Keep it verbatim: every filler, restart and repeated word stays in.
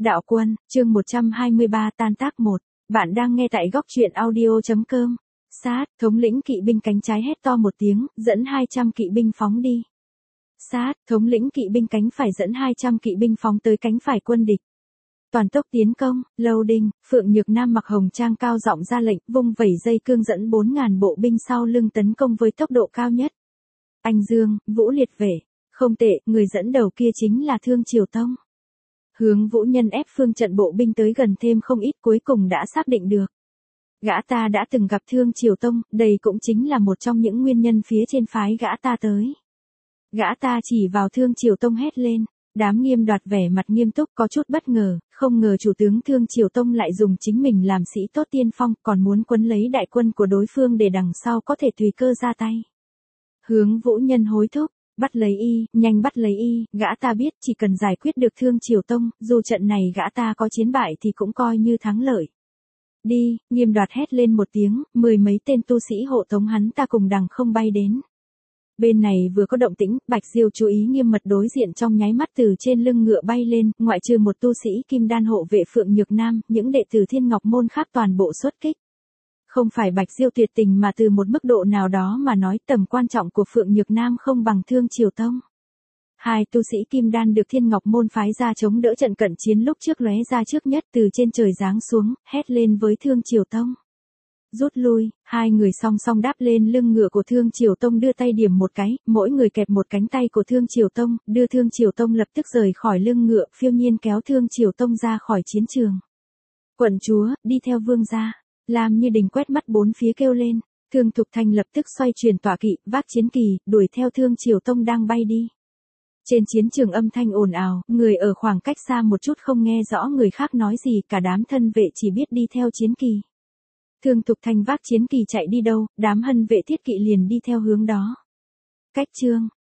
Đạo Quân, chương một trăm hai mươi ba tan tác một. Bạn đang nghe tại góc truyện audio.com. Sát, thống lĩnh kỵ binh cánh trái hét to một tiếng, dẫn hai trăm kỵ binh phóng đi. Sát, thống lĩnh kỵ binh cánh phải dẫn hai trăm kỵ binh phóng tới cánh phải quân địch. Toàn tốc tiến công, loading, Phượng Nhược Nam mặc hồng trang cao giọng ra lệnh, vung vẩy dây cương dẫn bốn ngàn bộ binh sau lưng tấn công với tốc độ cao nhất. Anh Dương, Vũ Liệt Vệ, không tệ, người dẫn đầu kia chính là Thương Triều Tông. Hướng Vũ Nhân ép phương trận bộ binh tới gần thêm không ít, cuối cùng đã xác định được. Gã ta đã từng gặp Thương Triều Tông, đây cũng chính là một trong những nguyên nhân phía trên phái gã ta tới. Gã ta chỉ vào Thương Triều Tông hét lên, đám Nghiêm Đoạt vẻ mặt nghiêm túc có chút bất ngờ, không ngờ chủ tướng Thương Triều Tông lại dùng chính mình làm sĩ tốt tiên phong, còn muốn quấn lấy đại quân của đối phương để đằng sau có thể tùy cơ ra tay. Hướng Vũ Nhân hối thúc, bắt lấy y, nhanh bắt lấy y, gã ta biết chỉ cần giải quyết được Thương Triều Tông, dù trận này gã ta có chiến bại thì cũng coi như thắng lợi. Đi, Nghiêm Đoạt hét lên một tiếng, mười mấy tên tu sĩ hộ tống hắn ta cùng đằng không bay đến. Bên này vừa có động tĩnh, Bạch Diêu chú ý nghiêm mật đối diện trong nháy mắt từ trên lưng ngựa bay lên, ngoại trừ một tu sĩ kim đan hộ vệ Phượng Nhược Nam, những đệ tử Thiên Ngọc Môn khác toàn bộ xuất kích. Không phải Bạch Diêu tuyệt tình mà từ một mức độ nào đó mà nói tầm quan trọng của Phượng Nhược Nam không bằng Thương Triều Tông. Hai tu sĩ kim đan được Thiên Ngọc Môn phái ra chống đỡ trận cận chiến lúc trước lóe ra trước nhất từ trên trời giáng xuống, hét lên với Thương Triều Tông. Rút lui, hai người song song đáp lên lưng ngựa của Thương Triều Tông đưa tay điểm một cái, mỗi người kẹp một cánh tay của Thương Triều Tông, đưa Thương Triều Tông lập tức rời khỏi lưng ngựa, phiêu nhiên kéo Thương Triều Tông ra khỏi chiến trường. Quận chúa, đi theo vương gia. Lam Như Đình quét mắt bốn phía kêu lên, Thương Thục Thành lập tức xoay chuyển tọa kỵ, vác chiến kỳ, đuổi theo Thương Triều Tông đang bay đi. Trên chiến trường âm thanh ồn ào, người ở khoảng cách xa một chút không nghe rõ người khác nói gì, cả đám thân vệ chỉ biết đi theo chiến kỳ. Thương Thục Thành vác chiến kỳ chạy đi đâu, đám hân vệ thiết kỵ liền đi theo hướng đó. Cách chương,